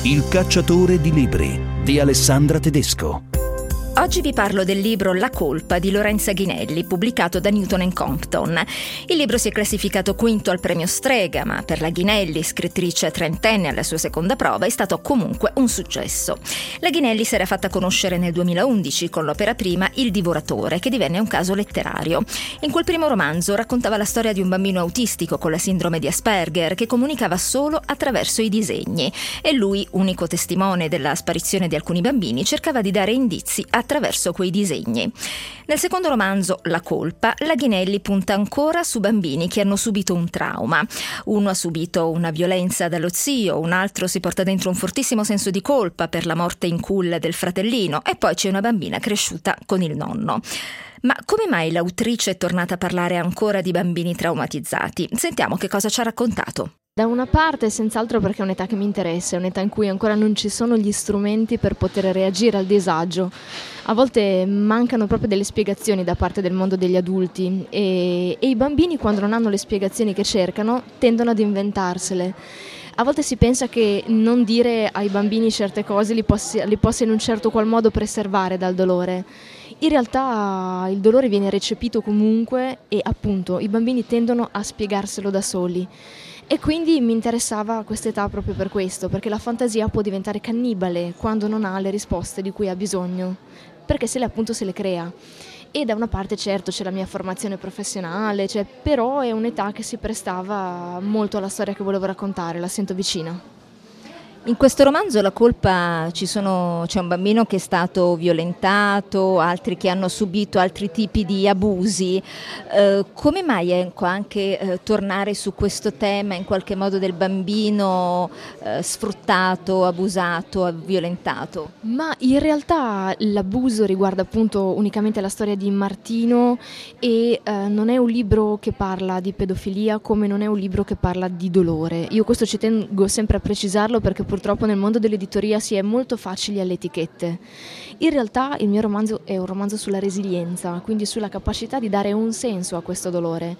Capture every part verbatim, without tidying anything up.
Il cacciatore di libri di Alessandra Tedesco. Oggi vi parlo del libro La colpa di Lorenza Ghinelli, pubblicato da Newton and Compton. Il libro si è classificato quinto al premio Strega, ma per la Ghinelli, scrittrice trentenne alla sua seconda prova, è stato comunque un successo. La Ghinelli si era fatta conoscere nel duemilaundici con l'opera prima Il divoratore, che divenne un caso letterario. In quel primo romanzo raccontava la storia di un bambino autistico con la sindrome di Asperger che comunicava solo attraverso i disegni, e lui, unico testimone della sparizione di alcuni bambini, cercava di dare indizi attraverso quei disegni. Nel secondo romanzo, La colpa, la Ghinelli punta ancora su bambini che hanno subito un trauma. Uno ha subito una violenza dallo zio, un altro si porta dentro un fortissimo senso di colpa per la morte in culla del fratellino, e poi c'è una bambina cresciuta con il nonno. Ma come mai l'autrice è tornata a parlare ancora di bambini traumatizzati? Sentiamo che cosa ci ha raccontato. Da una parte, senz'altro perché è un'età che mi interessa, è un'età in cui ancora non ci sono gli strumenti per poter reagire al disagio. A volte mancano proprio delle spiegazioni da parte del mondo degli adulti e, e i bambini, quando non hanno le spiegazioni che cercano, tendono ad inventarsele. A volte si pensa che non dire ai bambini certe cose li possa, li possa in un certo qual modo preservare dal dolore. In realtà il dolore viene recepito comunque e appunto i bambini tendono a spiegarselo da soli. E quindi mi interessava quest'età proprio per questo, perché la fantasia può diventare cannibale quando non ha le risposte di cui ha bisogno, perché se le appunto se le crea. E da una parte certo c'è la mia formazione professionale, cioè, però è un'età che si prestava molto alla storia che volevo raccontare, la sento vicina. In questo romanzo La colpa ci sono, c'è un bambino che è stato violentato, altri che hanno subito altri tipi di abusi. Eh, come mai ecco, anche eh, tornare su questo tema in qualche modo del bambino eh, sfruttato, abusato, violentato? Ma in realtà l'abuso riguarda appunto unicamente la storia di Martino e eh, non è un libro che parla di pedofilia, come non è un libro che parla di dolore. Io questo ci tengo sempre a precisarlo, perché purtroppo nel mondo dell'editoria si è molto facili alle etichette. In realtà il mio romanzo è un romanzo sulla resilienza, quindi sulla capacità di dare un senso a questo dolore.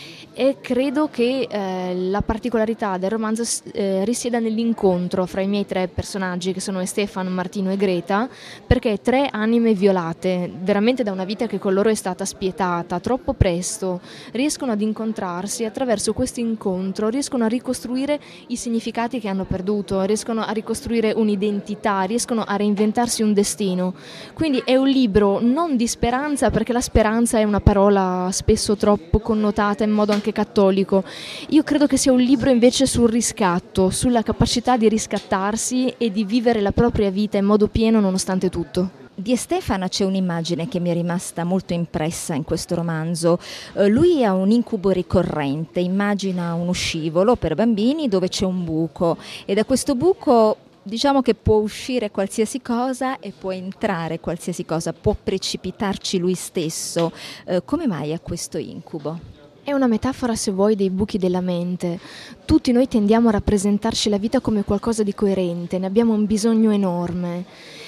E credo che eh, la particolarità del romanzo eh, risieda nell'incontro fra i miei tre personaggi, che sono Stefan, Martino e Greta, perché tre anime violate, veramente da una vita che con loro è stata spietata troppo presto, riescono ad incontrarsi, attraverso questo incontro riescono a ricostruire i significati che hanno perduto, riescono a ricostruire un'identità, riescono a reinventarsi un destino. Quindi è un libro non di speranza, perché la speranza è una parola spesso troppo connotata in modo anche cattolico. Io credo che sia un libro invece sul riscatto, sulla capacità di riscattarsi e di vivere la propria vita in modo pieno nonostante tutto. Di Stefano c'è un'immagine che mi è rimasta molto impressa in questo romanzo. Eh, lui ha un incubo ricorrente, immagina uno scivolo per bambini dove c'è un buco, e da questo buco diciamo che può uscire qualsiasi cosa e può entrare qualsiasi cosa, può precipitarci lui stesso. Eh, come mai ha questo incubo? È una metafora, se vuoi, dei buchi della mente. Tutti noi tendiamo a rappresentarci la vita come qualcosa di coerente, ne abbiamo un bisogno enorme.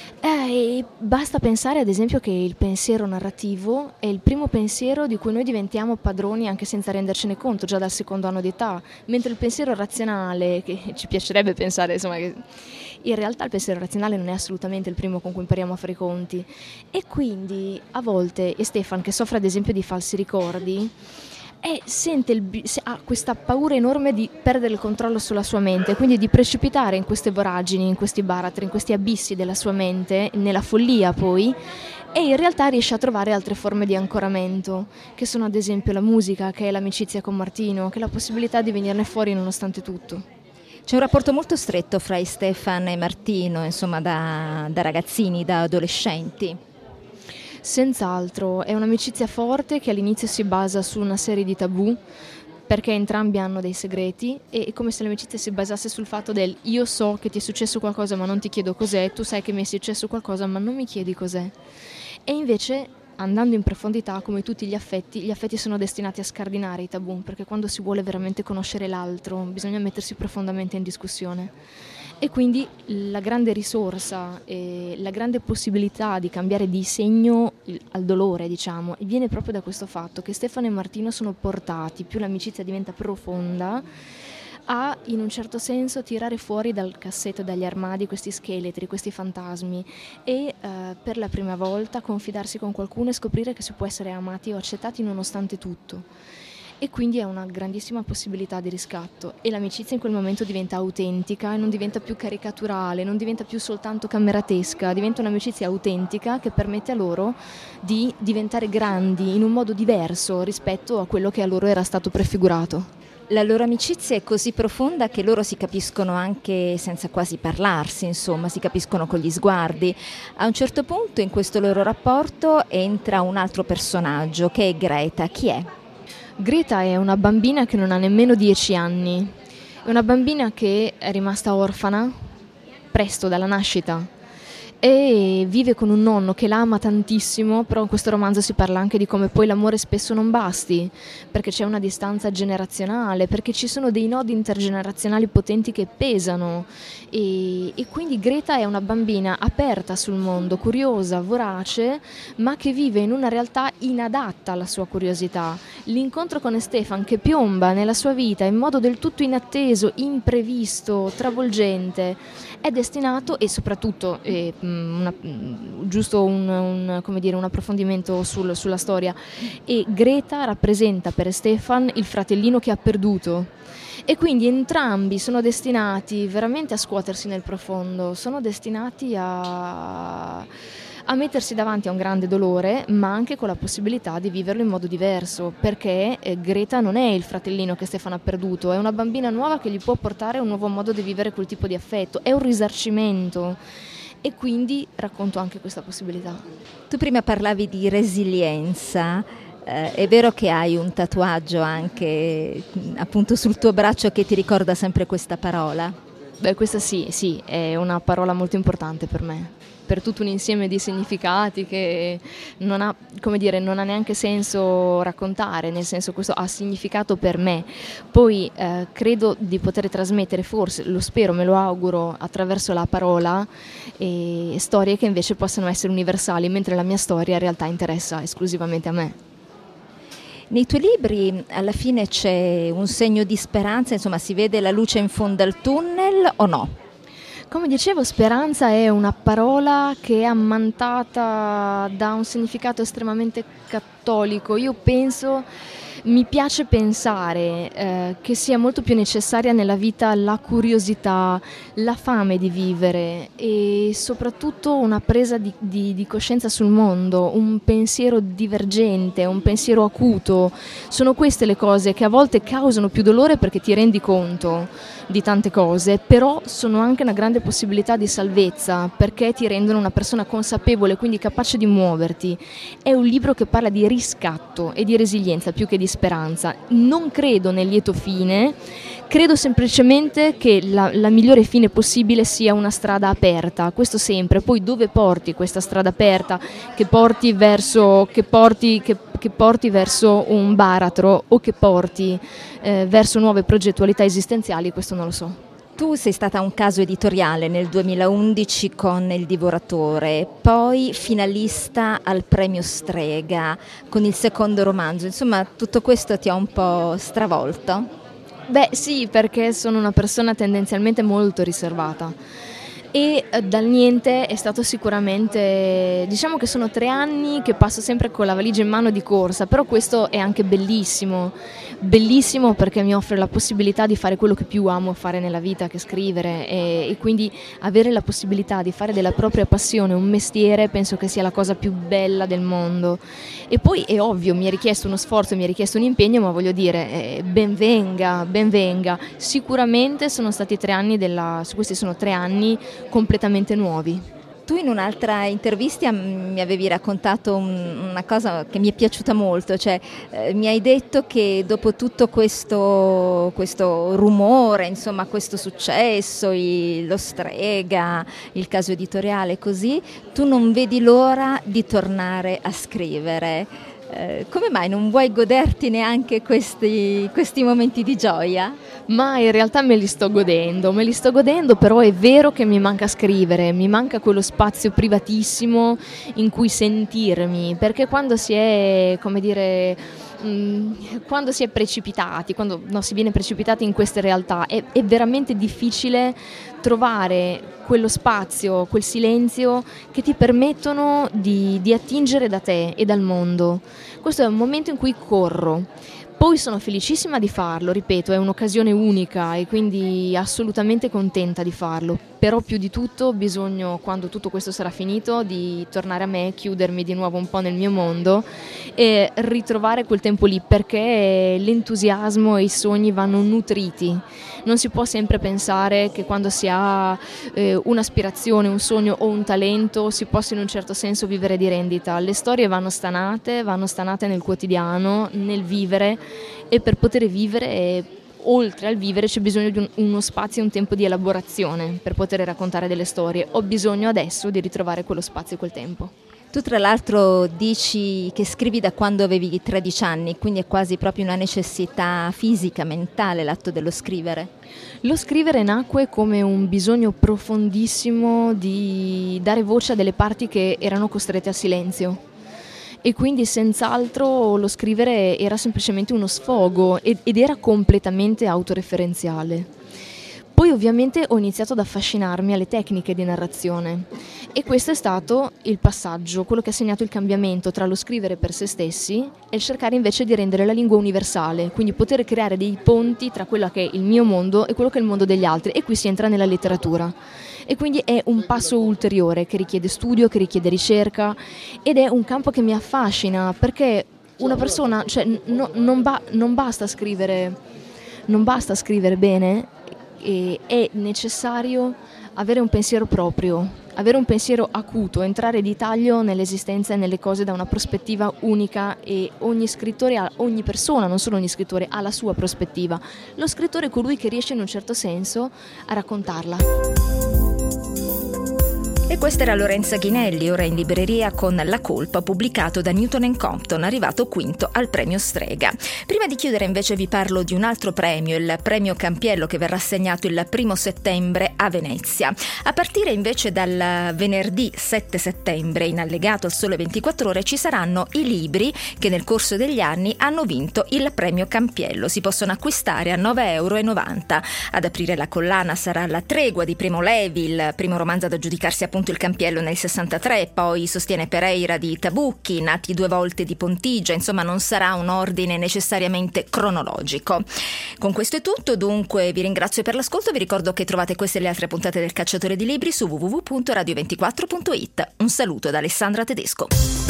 Eh, basta pensare ad esempio che il pensiero narrativo è il primo pensiero di cui noi diventiamo padroni anche senza rendercene conto, già dal secondo anno di età, mentre il pensiero razionale, che ci piacerebbe pensare, insomma, che in realtà il pensiero razionale non è assolutamente il primo con cui impariamo a fare i conti. E quindi a volte, e Stefan, che soffre ad esempio di falsi ricordi, e sente il, ha questa paura enorme di perdere il controllo sulla sua mente, quindi di precipitare in queste voragini, in questi baratri, in questi abissi della sua mente, nella follia poi, e in realtà riesce a trovare altre forme di ancoramento, che sono ad esempio la musica, che è l'amicizia con Martino, che è la possibilità di venirne fuori nonostante tutto. C'è un rapporto molto stretto fra Stefan e Martino, insomma da, da ragazzini, da adolescenti. Senz'altro, è un'amicizia forte che all'inizio si basa su una serie di tabù, perché entrambi hanno dei segreti, e è come se l'amicizia si basasse sul fatto del io so che ti è successo qualcosa ma non ti chiedo cos'è, tu sai che mi è successo qualcosa ma non mi chiedi cos'è. E invece, andando in profondità, come tutti gli affetti, gli affetti sono destinati a scardinare i tabù, perché quando si vuole veramente conoscere l'altro bisogna mettersi profondamente in discussione. E quindi la grande risorsa e la grande possibilità di cambiare di segno al dolore, diciamo, viene proprio da questo fatto che Stefano e Martino sono portati, più l'amicizia diventa profonda, a, in un certo senso, tirare fuori dal cassetto, dagli armadi, questi scheletri, questi fantasmi e eh, per la prima volta confidarsi con qualcuno e scoprire che si può essere amati o accettati nonostante tutto. E quindi è una grandissima possibilità di riscatto e l'amicizia in quel momento diventa autentica e non diventa più caricaturale, non diventa più soltanto cammeratesca, diventa un'amicizia autentica che permette a loro di diventare grandi in un modo diverso rispetto a quello che a loro era stato prefigurato. La loro amicizia è così profonda che loro si capiscono anche senza quasi parlarsi, insomma, si capiscono con gli sguardi. A un certo punto in questo loro rapporto entra un altro personaggio che è Greta. Chi è? Greta è una bambina che non ha nemmeno dieci anni, è una bambina che è rimasta orfana presto dalla nascita e vive con un nonno che la ama tantissimo, però in questo romanzo si parla anche di come poi l'amore spesso non basti, perché c'è una distanza generazionale, perché ci sono dei nodi intergenerazionali potenti che pesano e, e quindi Greta è una bambina aperta sul mondo, curiosa, vorace, ma che vive in una realtà inadatta alla sua curiosità. L'incontro con Stefan che piomba nella sua vita in modo del tutto inatteso, imprevisto, travolgente, è destinato e soprattutto eh, una, giusto un, un, come dire, un approfondimento sul, sulla storia, e Greta rappresenta per Stefan il fratellino che ha perduto e quindi entrambi sono destinati veramente a scuotersi nel profondo, sono destinati a a mettersi davanti a un grande dolore, ma anche con la possibilità di viverlo in modo diverso, perché eh, Greta non è il fratellino che Stefano ha perduto, è una bambina nuova che gli può portare un nuovo modo di vivere quel tipo di affetto, è un risarcimento e quindi racconto anche questa possibilità. Tu prima parlavi di resilienza, eh, è vero che hai un tatuaggio anche appunto sul tuo braccio che ti ricorda sempre questa parola? Beh, questa sì, sì, è una parola molto importante per me, per tutto un insieme di significati che non ha, come dire, non ha neanche senso raccontare, nel senso questo ha significato per me. Poi eh, credo di poter trasmettere, forse, lo spero, me lo auguro, attraverso la parola, e storie che invece possano essere universali, mentre la mia storia in realtà interessa esclusivamente a me. Nei tuoi libri alla fine c'è un segno di speranza, insomma si vede la luce in fondo al tunnel o no? Come dicevo, speranza è una parola che è ammantata da un significato estremamente cattolico. Io penso, mi piace pensare eh, che sia molto più necessaria nella vita la curiosità, la fame di vivere e soprattutto una presa di, di, di coscienza sul mondo, un pensiero divergente, un pensiero acuto. Sono queste le cose che a volte causano più dolore perché ti rendi conto di tante cose, però sono anche una grande possibilità di salvezza perché ti rendono una persona consapevole, quindi capace di muoverti. È un libro che parla di riscatto e di resilienza più che di speranza. Non credo nel lieto fine, credo semplicemente che la, la migliore fine possibile sia una strada aperta, questo sempre. Poi dove porti questa strada aperta, che porti verso, che porti, che, che porti verso un baratro o che porti eh, verso nuove progettualità esistenziali, questo non lo so. Tu sei stata un caso editoriale nel duemilaundici con Il Divoratore, poi finalista al premio Strega con il secondo romanzo, insomma tutto questo ti ha un po' stravolto? Beh sì, perché sono una persona tendenzialmente molto riservata e dal niente è stato sicuramente, diciamo che sono tre anni che passo sempre con la valigia in mano di corsa, però questo è anche bellissimo, bellissimo perché mi offre la possibilità di fare quello che più amo fare nella vita, che scrivere, e, e quindi avere la possibilità di fare della propria passione un mestiere penso che sia la cosa più bella del mondo. E poi è ovvio, mi è richiesto uno sforzo, mi è richiesto un impegno, ma voglio dire, eh, ben venga, ben venga. Sicuramente sono stati tre anni della, su questi sono tre anni completamente nuovi. Tu in un'altra intervista mi avevi raccontato un, una cosa che mi è piaciuta molto, cioè eh, mi hai detto che dopo tutto questo, questo rumore, insomma questo successo, il, lo Strega, il caso editoriale così, tu non vedi l'ora di tornare a scrivere. Eh, come mai non vuoi goderti neanche questi, questi momenti di gioia? Ma in realtà me li sto godendo, me li sto godendo, però è vero che mi manca scrivere, mi manca quello spazio privatissimo in cui sentirmi, perché quando si è, come dire, mh, quando si è precipitati, quando no, si viene precipitati in queste realtà, è, è veramente difficile trovare quello spazio, quel silenzio che ti permettono di, di attingere da te e dal mondo. Questo è un momento in cui corro. Poi sono felicissima di farlo, ripeto, è un'occasione unica e quindi assolutamente contenta di farlo, però più di tutto ho bisogno, quando tutto questo sarà finito, di tornare a me, chiudermi di nuovo un po' nel mio mondo e ritrovare quel tempo lì, perché l'entusiasmo e i sogni vanno nutriti. Non si può sempre pensare che quando si ha eh, un'aspirazione, un sogno o un talento si possa in un certo senso vivere di rendita. Le storie vanno stanate, vanno stanate nel quotidiano, nel vivere, e per poter vivere, e, oltre al vivere, c'è bisogno di un, uno spazio e un tempo di elaborazione per poter raccontare delle storie. Ho bisogno adesso di ritrovare quello spazio e quel tempo. Tu tra l'altro dici che scrivi da quando avevi tredici anni, quindi è quasi proprio una necessità fisica, mentale l'atto dello scrivere. Lo scrivere nacque come un bisogno profondissimo di dare voce a delle parti che erano costrette al silenzio. E quindi senz'altro lo scrivere era semplicemente uno sfogo ed, ed era completamente autoreferenziale. Poi ovviamente ho iniziato ad affascinarmi alle tecniche di narrazione e questo è stato il passaggio, quello che ha segnato il cambiamento tra lo scrivere per se stessi e il cercare invece di rendere la lingua universale, quindi poter creare dei ponti tra quello che è il mio mondo e quello che è il mondo degli altri, e qui si entra nella letteratura. E quindi è un passo ulteriore che richiede studio, che richiede ricerca, ed è un campo che mi affascina, perché una persona, cioè no, non, ba- non basta scrivere, non basta scrivere bene, e è necessario avere un pensiero proprio, avere un pensiero acuto, entrare di taglio nell'esistenza e nelle cose da una prospettiva unica, e ogni scrittore, ha, ogni persona, non solo ogni scrittore, ha la sua prospettiva. Lo scrittore è colui che riesce in un certo senso a raccontarla. E questa era Lorenza Ghinelli, ora in libreria con La colpa, pubblicato da Newton and Compton, arrivato quinto al premio Strega. Prima di chiudere invece vi parlo di un altro premio, il premio Campiello, che verrà assegnato il primo settembre a Venezia. A partire invece dal venerdì sette settembre, in allegato al Sole ventiquattro Ore, ci saranno i libri che nel corso degli anni hanno vinto il premio Campiello. Si possono acquistare a nove virgola novanta euro. Ad aprire la collana sarà La tregua di Primo Levi, il primo romanzo ad aggiudicarsi appunto il Campiello nel sessantatré, poi Sostiene Pereira di Tabucchi, Nati due volte di Pontigia. Insomma, non sarà un ordine necessariamente cronologico. Con questo è tutto, dunque vi ringrazio per l'ascolto, vi ricordo che trovate queste e le altre puntate del Cacciatore di Libri su w w w punto radio ventiquattro punto it. Un saluto da Alessandra Tedesco.